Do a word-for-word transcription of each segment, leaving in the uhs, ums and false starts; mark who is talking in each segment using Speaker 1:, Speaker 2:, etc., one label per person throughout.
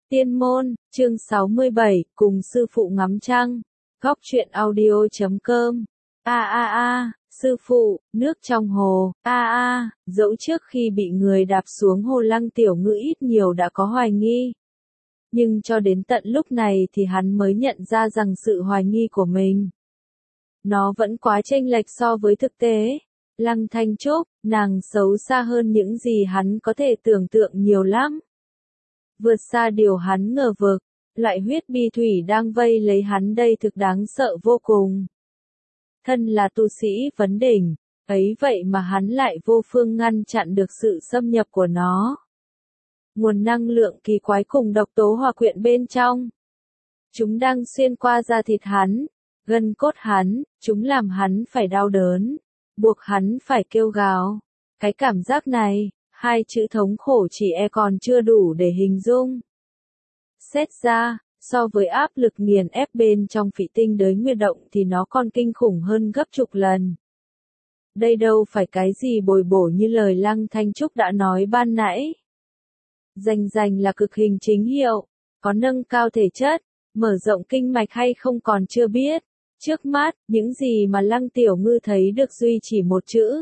Speaker 1: Tiên môn, chương sáu mươi bảy, cùng sư phụ ngắm trăng. Góc truyện audio chấm com. A a a, sư phụ, nước trong hồ. A a, dẫu trước khi bị người đạp xuống hồ Lăng Tiểu Ngư ít nhiều đã có hoài nghi. Nhưng cho đến tận lúc này thì hắn mới nhận ra rằng sự hoài nghi của mình, nó vẫn quá chênh lệch so với thực tế. Lăng Thanh Trúc, nàng xấu xa hơn những gì hắn có thể tưởng tượng nhiều lắm. Vượt xa điều hắn ngờ vực, loại huyết bi thủy đang vây lấy hắn đây thực đáng sợ vô cùng. Thân là tu sĩ vấn đỉnh, ấy vậy mà hắn lại vô phương ngăn chặn được sự xâm nhập của nó. Nguồn năng lượng kỳ quái cùng độc tố hòa quyện bên trong. Chúng đang xuyên qua da thịt hắn, gân cốt hắn, chúng làm hắn phải đau đớn, buộc hắn phải kêu gào. Cái cảm giác này, hai chữ thống khổ chỉ e còn chưa đủ để hình dung. Xét ra, so với áp lực nghiền ép bên trong phỉ tinh đới nguyệt động thì nó còn kinh khủng hơn gấp chục lần. Đây đâu phải cái gì bồi bổ như lời Lăng Thanh Trúc đã nói ban nãy. Rành rành là cực hình chính hiệu, có nâng cao thể chất, mở rộng kinh mạch hay không còn chưa biết. Trước mắt, những gì mà Lăng Tiểu Ngư thấy được duy chỉ một chữ.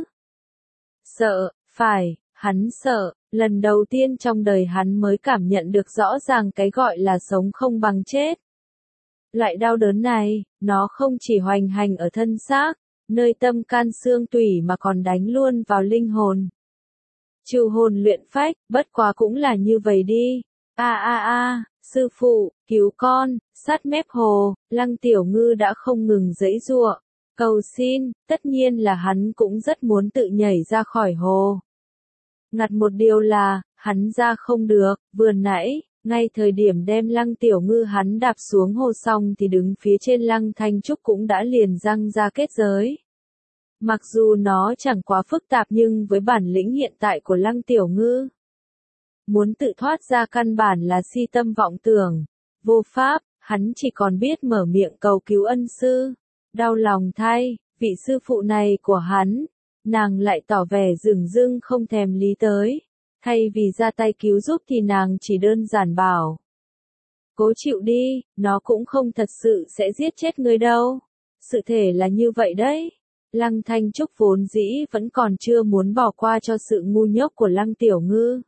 Speaker 1: Sợ, phải, hắn sợ, lần đầu tiên trong đời hắn mới cảm nhận được rõ ràng cái gọi là sống không bằng chết. Loại đau đớn này, nó không chỉ hoành hành ở thân xác, nơi tâm can xương tủy mà còn đánh luôn vào linh hồn. Trừ hồn luyện phách, bất quá cũng là như vậy đi. A a a, sư phụ, cứu con, sát mép hồ. Lăng Tiểu Ngư đã không ngừng giãy giụa, cầu xin, tất nhiên là hắn cũng rất muốn tự nhảy ra khỏi hồ. Ngặt một điều là, hắn ra không được. Vừa nãy, ngay thời điểm đem Lăng Tiểu Ngư hắn đạp xuống hồ xong thì đứng phía trên Lăng Thanh Trúc cũng đã liền răng ra kết giới. Mặc dù nó chẳng quá phức tạp nhưng với bản lĩnh hiện tại của Lăng Tiểu Ngư, muốn tự thoát ra căn bản là si tâm vọng tưởng, vô pháp. Hắn chỉ còn biết mở miệng cầu cứu ân sư. Đau lòng thay, vị sư phụ này của hắn, nàng lại tỏ vẻ dửng dưng không thèm lý tới. Thay vì ra tay cứu giúp thì nàng chỉ đơn giản bảo: cố chịu đi, nó cũng không thật sự sẽ giết chết ngươi đâu. Sự thể là như vậy đấy. Lăng Thanh Trúc vốn dĩ vẫn còn chưa muốn bỏ qua cho sự ngu nhốc của Lăng Tiểu Ngư.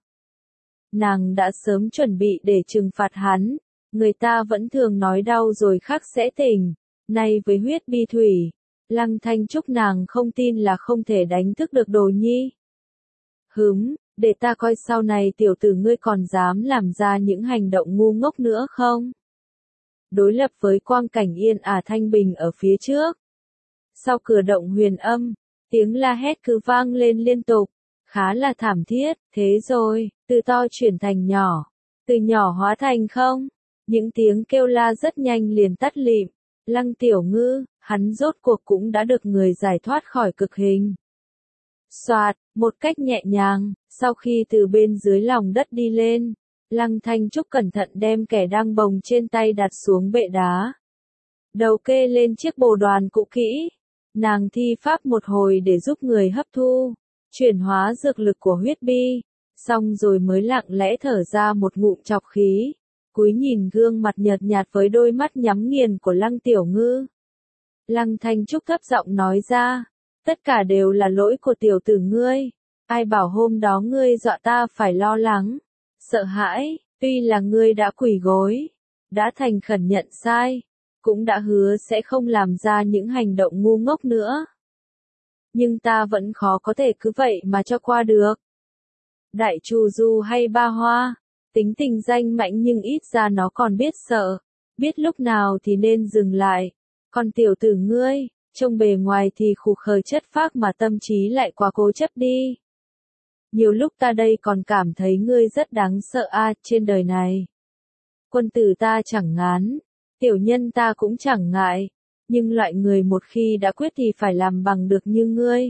Speaker 1: Nàng đã sớm chuẩn bị để trừng phạt hắn. Người ta vẫn thường nói đau rồi khắc sẽ tỉnh. Nay với huyết bi thủy, Lăng Thanh Trúc nàng không tin là không thể đánh thức được đồ nhi. Hứng, để ta coi sau này tiểu tử ngươi còn dám làm ra những hành động ngu ngốc nữa không? Đối lập với quang cảnh yên ả thanh bình ở phía trước. Sau cửa động huyền âm, tiếng la hét cứ vang lên liên tục, khá là thảm thiết. Thế rồi, từ to chuyển thành nhỏ, từ nhỏ hóa thành không. Những tiếng kêu la rất nhanh liền tắt lịm. Lăng Tiểu Ngư, hắn rốt cuộc cũng đã được người giải thoát khỏi cực hình. Soạt, một cách nhẹ nhàng, sau khi từ bên dưới lòng đất đi lên, Lăng Thanh Trúc cẩn thận đem kẻ đang bồng trên tay đặt xuống bệ đá. Đầu kê lên chiếc bồ đoàn cũ kỹ. Nàng thi pháp một hồi để giúp người hấp thu, chuyển hóa dược lực của huyết bi, xong rồi mới lặng lẽ thở ra một ngụm trọc khí, cúi nhìn gương mặt nhợt nhạt với đôi mắt nhắm nghiền của Lăng Tiểu Ngư. Lăng Thanh Trúc thấp giọng nói ra, tất cả đều là lỗi của tiểu tử ngươi. Ai bảo hôm đó ngươi dọa ta phải lo lắng, sợ hãi, tuy là ngươi đã quỳ gối, đã thành khẩn nhận sai, cũng đã hứa sẽ không làm ra những hành động ngu ngốc nữa. Nhưng ta vẫn khó có thể cứ vậy mà cho qua được. Đại Trù Du hay Ba Hoa, tính tình danh mạnh nhưng ít ra nó còn biết sợ, biết lúc nào thì nên dừng lại. Còn tiểu tử ngươi, trông bề ngoài thì khù khờ chất phác mà tâm trí lại quá cố chấp đi. Nhiều lúc ta đây còn cảm thấy ngươi rất đáng sợ a. Trên đời này, quân tử ta chẳng ngán, tiểu nhân ta cũng chẳng ngại, nhưng loại người một khi đã quyết thì phải làm bằng được như ngươi,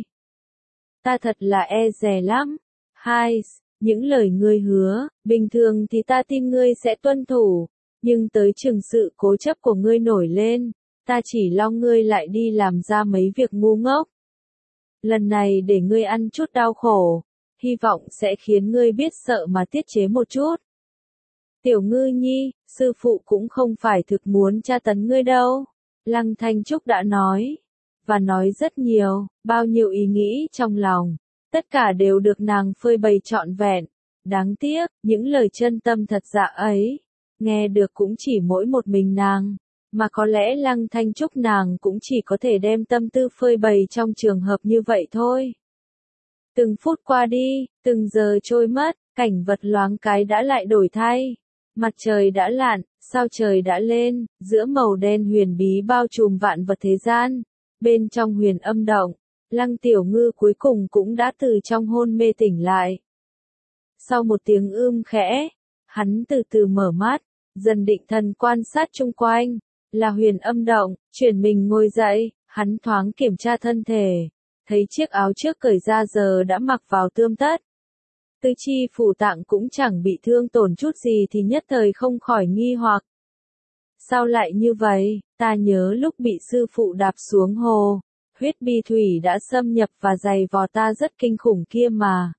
Speaker 1: ta thật là e dè lắm. Hai, những lời ngươi hứa, bình thường thì ta tin ngươi sẽ tuân thủ, nhưng tới chừng sự cố chấp của ngươi nổi lên, ta chỉ lo ngươi lại đi làm ra mấy việc ngu ngốc. Lần này để ngươi ăn chút đau khổ, hy vọng sẽ khiến ngươi biết sợ mà tiết chế một chút. Tiểu Ngư Nhi, sư phụ cũng không phải thực muốn tra tấn ngươi đâu. Lăng Thanh Trúc đã nói, và nói rất nhiều, bao nhiêu ý nghĩ trong lòng, tất cả đều được nàng phơi bày trọn vẹn. Đáng tiếc, những lời chân tâm thật dạ ấy, nghe được cũng chỉ mỗi một mình nàng, mà có lẽ Lăng Thanh Trúc nàng cũng chỉ có thể đem tâm tư phơi bày trong trường hợp như vậy thôi. Từng phút qua đi, từng giờ trôi mất, cảnh vật loáng cái đã lại đổi thay. Mặt trời đã lặn, sao trời đã lên, giữa màu đen huyền bí bao trùm vạn vật thế gian. Bên trong huyền âm động, Lăng Tiểu Ngư cuối cùng cũng đã từ trong hôn mê tỉnh lại. Sau một tiếng ưm khẽ, hắn từ từ mở mắt, dần định thần quan sát chung quanh, là huyền âm động, chuyển mình ngồi dậy, hắn thoáng kiểm tra thân thể, thấy chiếc áo trước cởi ra giờ đã mặc vào tươm tất. Tư chi phủ tạng cũng chẳng bị thương tổn chút gì thì nhất thời không khỏi nghi hoặc. Sao lại như vậy, ta nhớ lúc bị sư phụ đạp xuống hồ, huyết bi thủy đã xâm nhập và dày vò ta rất kinh khủng kia mà.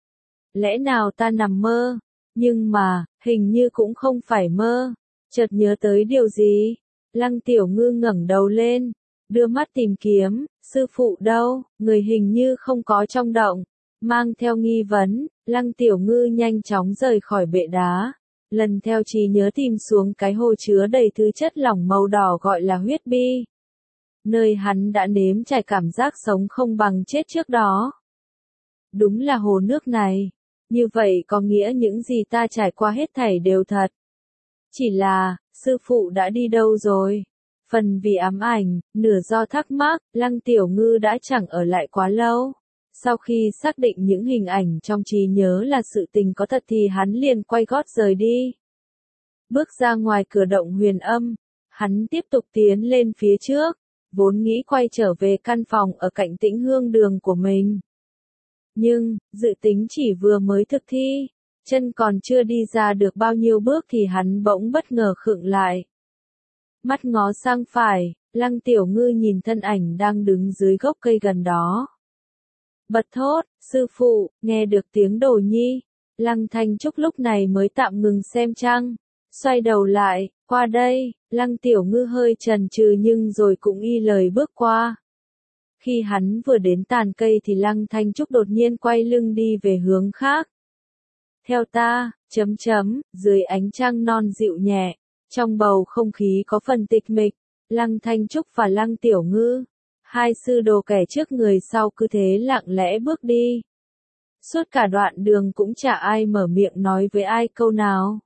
Speaker 1: Lẽ nào ta nằm mơ? Nhưng mà, hình như cũng không phải mơ. Chợt nhớ tới điều gì? Lăng Tiểu Ngư ngẩng đầu lên, đưa mắt tìm kiếm, sư phụ đâu, người hình như không có trong động. Mang theo nghi vấn, Lăng Tiểu Ngư nhanh chóng rời khỏi bệ đá, lần theo trí nhớ tìm xuống cái hồ chứa đầy thứ chất lỏng màu đỏ gọi là huyết bi. Nơi hắn đã nếm trải cảm giác sống không bằng chết trước đó. Đúng là hồ nước này. Như vậy có nghĩa những gì ta trải qua hết thảy đều thật. Chỉ là, sư phụ đã đi đâu rồi? Phần vì ám ảnh, nửa do thắc mắc, Lăng Tiểu Ngư đã chẳng ở lại quá lâu. Sau khi xác định những hình ảnh trong trí nhớ là sự tình có thật thì hắn liền quay gót rời đi. Bước ra ngoài cửa động huyền âm, hắn tiếp tục tiến lên phía trước, vốn nghĩ quay trở về căn phòng ở cạnh Tĩnh Hương đường của mình. Nhưng, dự tính chỉ vừa mới thực thi, chân còn chưa đi ra được bao nhiêu bước thì hắn bỗng bất ngờ khựng lại. Mắt ngó sang phải, Lăng Tiểu Ngư nhìn thân ảnh đang đứng dưới gốc cây gần đó. Bật thốt, sư phụ, nghe được tiếng Đồ Nhi. Lăng Thanh Trúc lúc này mới tạm ngừng xem trăng, xoay đầu lại, qua đây, Lăng Tiểu Ngư hơi chần chừ nhưng rồi cũng y lời bước qua. Khi hắn vừa đến tàn cây thì Lăng Thanh Trúc đột nhiên quay lưng đi về hướng khác. Theo ta, chấm chấm, dưới ánh trăng non dịu nhẹ, trong bầu không khí có phần tịch mịch, Lăng Thanh Trúc và Lăng Tiểu Ngư, hai sư đồ kẻ trước người sau cứ thế lặng lẽ bước đi. Suốt cả đoạn đường cũng chả ai mở miệng nói với ai câu nào.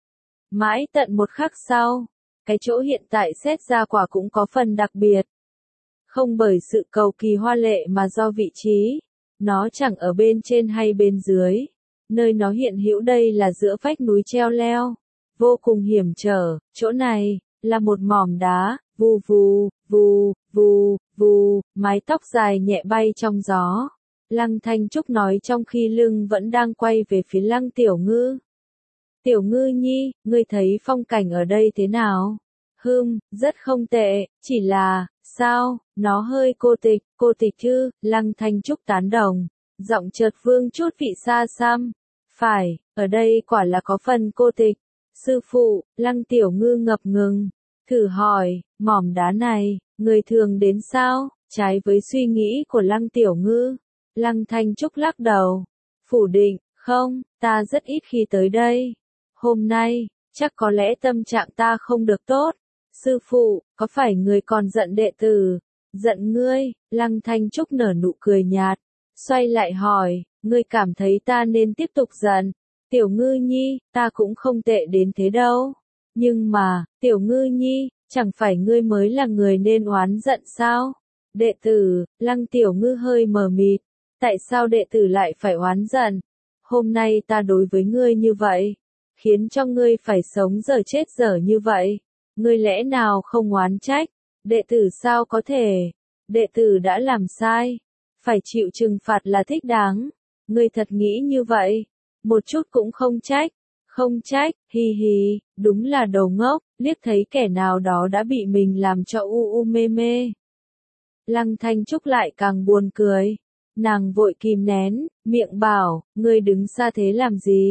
Speaker 1: Mãi tận một khắc sau, cái chỗ hiện tại xét ra quả cũng có phần đặc biệt. Không bởi sự cầu kỳ hoa lệ mà do vị trí, nó chẳng ở bên trên hay bên dưới. Nơi nó hiện hữu đây là giữa vách núi treo leo, vô cùng hiểm trở, chỗ này, là một mỏm đá, vù vù, vù, vù, vù, mái tóc dài nhẹ bay trong gió. Lăng Thanh Trúc nói trong khi lưng vẫn đang quay về phía Lăng Tiểu Ngư. Tiểu Ngư Nhi, ngươi thấy phong cảnh ở đây thế nào? Hừm, rất không tệ, chỉ là, sao, nó hơi cô tịch, cô tịch chứ, Lăng Thanh Trúc tán đồng, giọng chợt vương chút vị xa xăm. Phải, ở đây quả là có phần cô tịch. Sư phụ, Lăng Tiểu Ngư ngập ngừng, thử hỏi, mỏm đá này, người thường đến sao? Trái với suy nghĩ của Lăng Tiểu Ngư, Lăng Thanh Trúc lắc đầu, phủ định, không, ta rất ít khi tới đây. Hôm nay, chắc có lẽ tâm trạng ta không được tốt. Sư phụ, có phải người còn giận đệ tử? Giận ngươi, Lăng Thanh Trúc nở nụ cười nhạt, xoay lại hỏi, ngươi cảm thấy ta nên tiếp tục giận? Tiểu Ngư Nhi, ta cũng không tệ đến thế đâu. Nhưng mà, Tiểu Ngư Nhi, chẳng phải ngươi mới là người nên oán giận sao? Đệ tử, Lăng Tiểu Ngư hơi mờ mịt, tại sao đệ tử lại phải oán giận? Hôm nay ta đối với ngươi như vậy, khiến cho ngươi phải sống dở chết dở như vậy. Ngươi lẽ nào không oán trách? Đệ tử sao có thể? Đệ tử đã làm sai, phải chịu trừng phạt là thích đáng. Ngươi thật nghĩ như vậy? Một chút cũng không trách. Không trách, hi hi, đúng là đồ ngốc, liếc thấy kẻ nào đó đã bị mình làm cho u u mê mê. Lăng Thanh Trúc lại càng buồn cười. Nàng vội kìm nén, miệng bảo, ngươi đứng xa thế làm gì?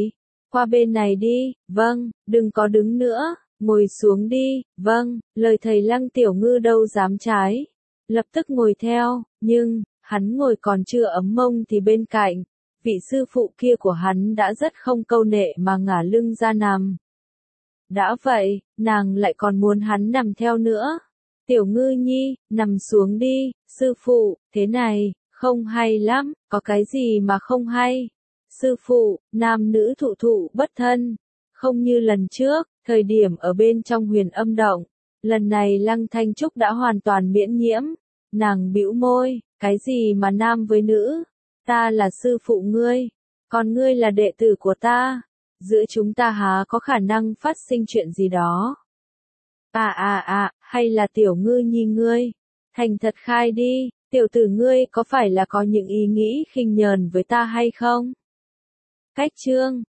Speaker 1: Qua bên này đi, vâng, đừng có đứng nữa, ngồi xuống đi, vâng, lời thầy Lăng Tiểu Ngư đâu dám trái. Lập tức ngồi theo, nhưng, hắn ngồi còn chưa ấm mông thì bên cạnh, vị sư phụ kia của hắn đã rất không câu nệ mà ngả lưng ra nằm. Đã vậy, nàng lại còn muốn hắn nằm theo nữa. Tiểu Ngư nhi, nằm xuống đi, sư phụ, thế này, không hay lắm, có cái gì mà không hay. Sư phụ, nam nữ thụ thụ bất thân, không như lần trước, thời điểm ở bên trong huyền âm động. Lần này Lăng Thanh Trúc đã hoàn toàn miễn nhiễm. Nàng bĩu môi, cái gì mà nam với nữ? Ta là sư phụ ngươi, còn ngươi là đệ tử của ta. Giữa chúng ta há có khả năng phát sinh chuyện gì đó? À à à, hay là Tiểu Ngư nhi ngươi? Thành thật khai đi, tiểu tử ngươi có phải là có những ý nghĩ khinh nhờn với ta hay không? Cách chương